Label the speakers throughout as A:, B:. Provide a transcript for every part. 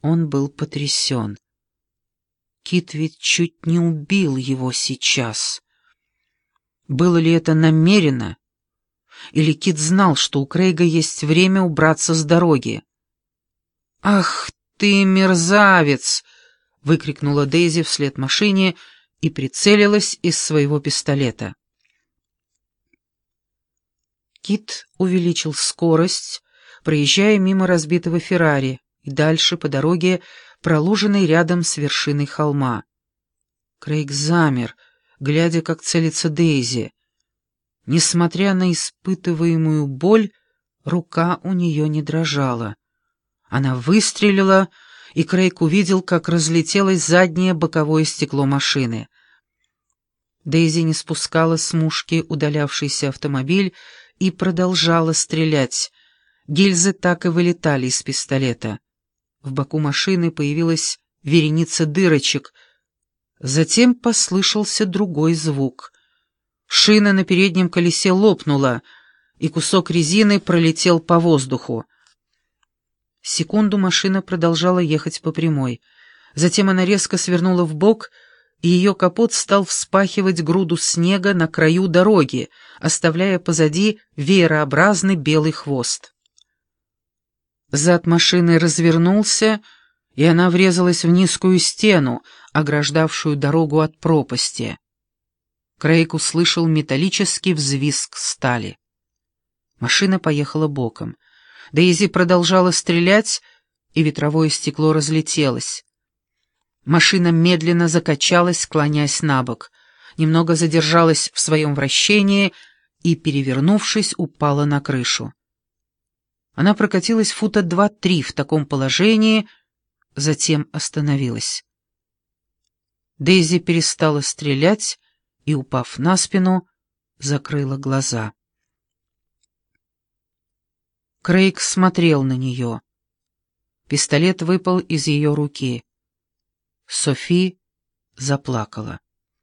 A: Он был потрясен. Кит ведь чуть не убил его сейчас. Было ли это намеренно? Или Кит знал, что у Крейга есть время убраться с дороги? «Ах ты, мерзавец!» — выкрикнула Дейзи вслед машине и прицелилась из своего пистолета. Кит увеличил скорость, проезжая мимо разбитого Феррари и дальше по дороге, проложенной рядом с вершиной холма. Крейг замер, глядя, как целится Дейзи. Несмотря на испытываемую боль, рука у нее не дрожала. Она выстрелила, и Крейг увидел, как разлетелось заднее боковое стекло машины. Дейзи не спускала с мушки удалявшийся автомобиль и продолжала стрелять. Гильзы так и вылетали из пистолета. В боку машины появилась вереница дырочек. Затем послышался другой звук. Шина на переднем колесе лопнула, и кусок резины пролетел по воздуху. Секунду машина продолжала ехать по прямой. Затем она резко свернула вбок, и ее капот стал вспахивать груду снега на краю дороги, оставляя позади веерообразный белый хвост. Зад машины развернулся, и она врезалась в низкую стену, ограждавшую дорогу от пропасти. Крейг услышал металлический взвизг стали. Машина поехала боком. Дейзи продолжала стрелять, и ветровое стекло разлетелось. Машина медленно закачалась, клонясь на бок, немного задержалась в своем вращении и, перевернувшись, упала на крышу. Она прокатилась фута 2-3 в таком положении, затем остановилась. Дейзи перестала стрелять и, упав на спину, закрыла глаза. Крейг смотрел на нее. Пистолет выпал из ее руки. Софи заплакала.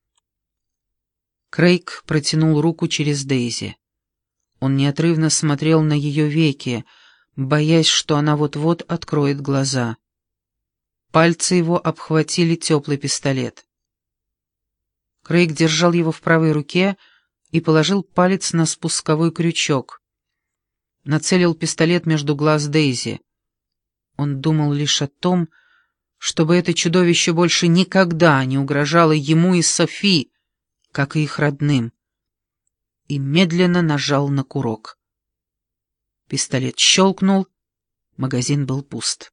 A: Крейг протянул руку через Дейзи. Он неотрывно смотрел на ее веки, боясь, что она вот-вот откроет глаза. Пальцы его обхватили теплый пистолет. Крейг держал его в правой руке и положил палец на спусковой крючок. Нацелил пистолет между глаз Дейзи. Он думал лишь о том, чтобы это чудовище больше никогда не угрожало ему и Софи, как и их родным, и медленно нажал на курок. Пистолет щелкнул, магазин был пуст.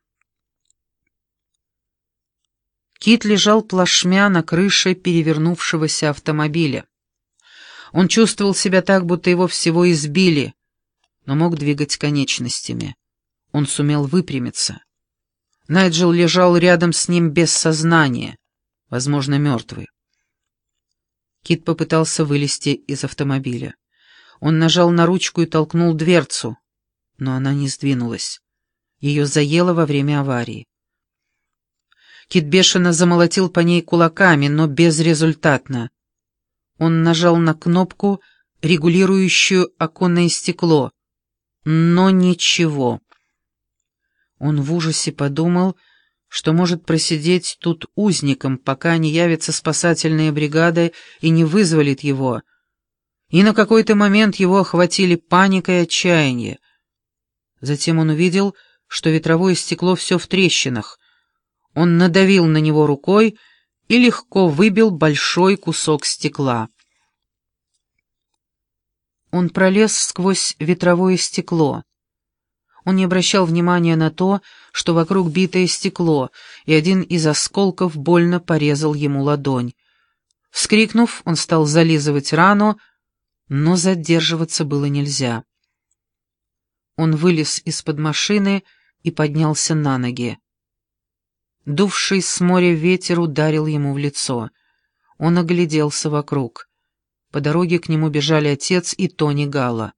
A: Кит лежал плашмя на крыше перевернувшегося автомобиля. Он чувствовал себя так, будто его всего избили, но мог двигать конечностями. Он сумел выпрямиться. Найджел лежал рядом с ним без сознания, возможно, мертвый. Кит попытался вылезти из автомобиля. Он нажал на ручку и толкнул дверцу, но она не сдвинулась. Ее заело во время аварии. Кит бешено замолотил по ней кулаками, но безрезультатно. Он нажал на кнопку, регулирующую оконное стекло, но ничего. Он в ужасе подумал, что может просидеть тут узником, пока не явится спасательная бригада и не вызволит его. И на какой-то момент его охватили паника и отчаяние. Затем он увидел, что ветровое стекло все в трещинах. Он надавил на него рукой и легко выбил большой кусок стекла. Он пролез сквозь ветровое стекло. Он не обращал внимания на то, что вокруг битое стекло, и один из осколков больно порезал ему ладонь. Вскрикнув, он стал зализывать рану, но задерживаться было нельзя. Он вылез из-под машины и поднялся на ноги. Дувший с моря ветер ударил ему в лицо. Он огляделся вокруг. По дороге к нему бежали отец и Тони Галла.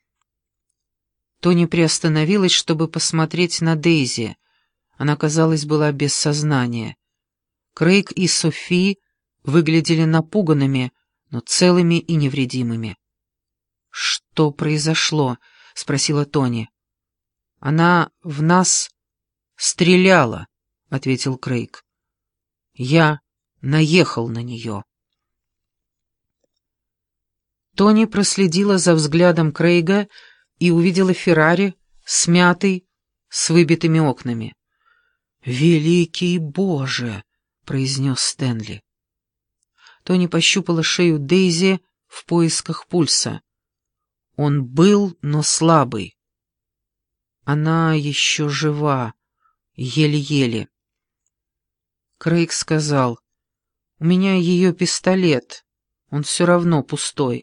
A: Тони приостановилась, чтобы посмотреть на Дейзи. Она, казалось, была без сознания. Крейг и Софи выглядели напуганными, но целыми и невредимыми. «Что произошло?» — спросила Тони. «Она в нас «Стреляла», — ответил Крейг. «Я наехал на нее». Тони проследила за взглядом Крейга и увидела Феррари, смятый, с выбитыми окнами. «Великий Боже!» — произнес Стэнли. Тони пощупала шею Дейзи в поисках пульса. Он был, но слабый. Она еще жива, еле-еле. Крейг сказал: «У меня ее пистолет, он все равно пустой».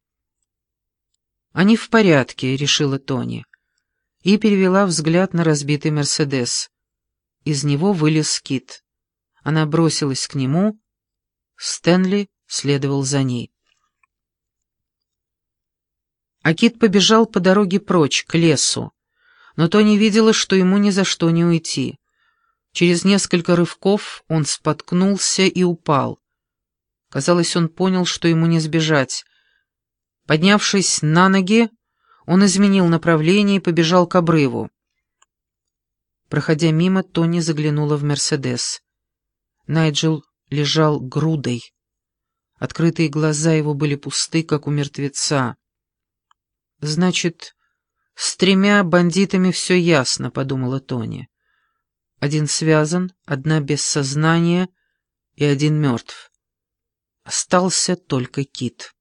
A: «Они в порядке», — решила Тони, и перевела взгляд на разбитый «Мерседес». Из него вылез Кит. Она бросилась к нему, Стэнли следовал за ней. А Кит побежал по дороге прочь, к лесу, но Тони видела, что ему ни за что не уйти. Через несколько рывков он споткнулся и упал. Казалось, он понял, что ему не сбежать. Поднявшись на ноги, он изменил направление и побежал к обрыву. Проходя мимо, Тони заглянула в «Мерседес». Найджел лежал грудой. Открытые глаза его были пусты, как у мертвеца. «Значит, с 3 бандитами все ясно», — подумала Тони. Один связан, одна без сознания и один мертв. Остался только Кит.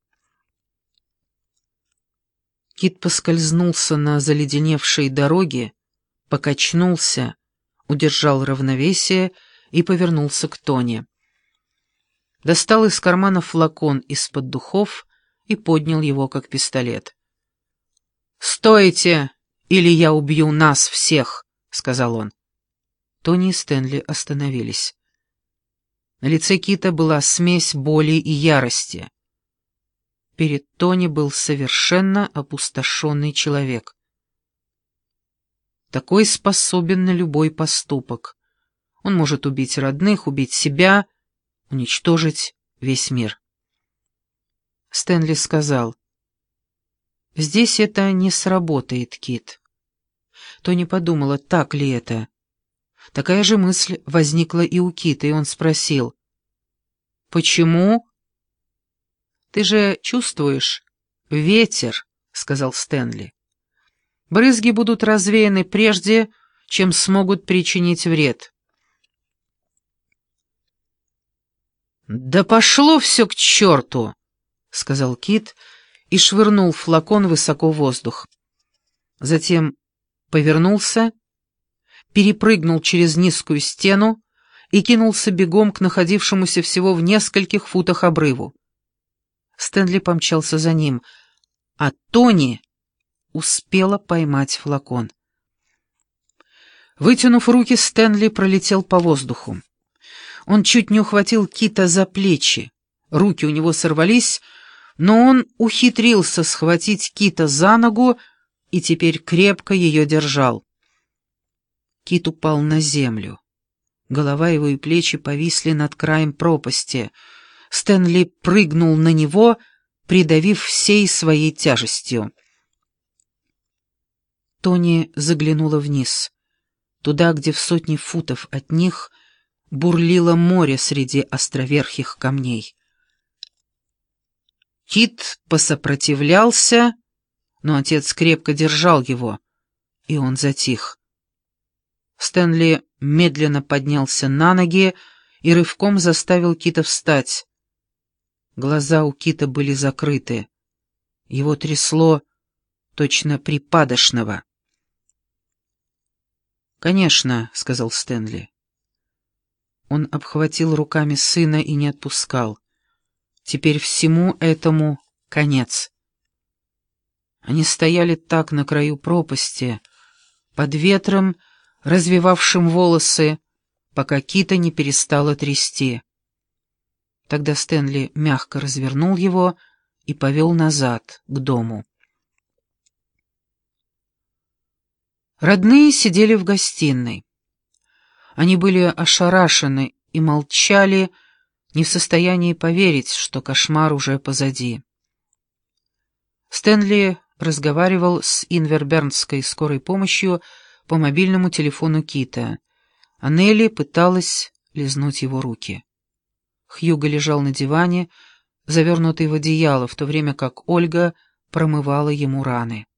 A: Кит поскользнулся на заледеневшей дороге, покачнулся, удержал равновесие и повернулся к Тони. Достал из кармана флакон из-под духов и поднял его, как пистолет. «Стойте, или я убью нас всех», — сказал он. Тони и Стэнли остановились. На лице Кита была смесь боли и ярости. Перед Тони был совершенно опустошенный человек. Такой способен на любой поступок. Он может убить родных, убить себя, уничтожить весь мир. Стэнли сказал: «Здесь это не сработает, Кит». Тони подумала, так ли это. Такая же мысль возникла и у Кита, и он спросил: «Почему?» «Ты же чувствуешь? Ветер», — сказал Стэнли. «Брызги будут развеяны прежде, чем смогут причинить вред». «Да пошло все к черту», — сказал Кит и швырнул флакон высоко в воздух. Затем повернулся, перепрыгнул через низкую стену и кинулся бегом к находившемуся всего в нескольких футах обрыву. Стэнли помчался за ним, а Тони успела поймать флакон. Вытянув руки, Стэнли пролетел по воздуху. Он чуть не ухватил Кита за плечи. Руки у него сорвались, но он ухитрился схватить Кита за ногу и теперь крепко ее держал. Кит упал на землю. Голова его и плечи повисли над краем пропасти. Стэнли прыгнул на него, придавив всей своей тяжестью. Тони заглянула вниз, туда, где в сотни футов от них бурлило море среди островерхих камней. Кит посопротивлялся, но отец крепко держал его, и он затих. Стэнли медленно поднялся на ноги и рывком заставил Кита встать. Глаза у Кита были закрыты. Его трясло точно припадочного. «Конечно», — сказал Стэнли. Он обхватил руками сына и не отпускал. Теперь всему этому конец. Они стояли так на краю пропасти, под ветром, развевавшим волосы, пока Кита не перестало трясти. Тогда Стэнли мягко развернул его и повел назад, к дому. Родные сидели в гостиной. Они были ошарашены и молчали, не в состоянии поверить, что кошмар уже позади. Стэнли разговаривал с инвербернской скорой помощью по мобильному телефону Кита. а Нелли пыталась лизнуть его руки. Хьюго лежал на диване, завернутый в одеяло, в то время как Ольга промывала ему раны.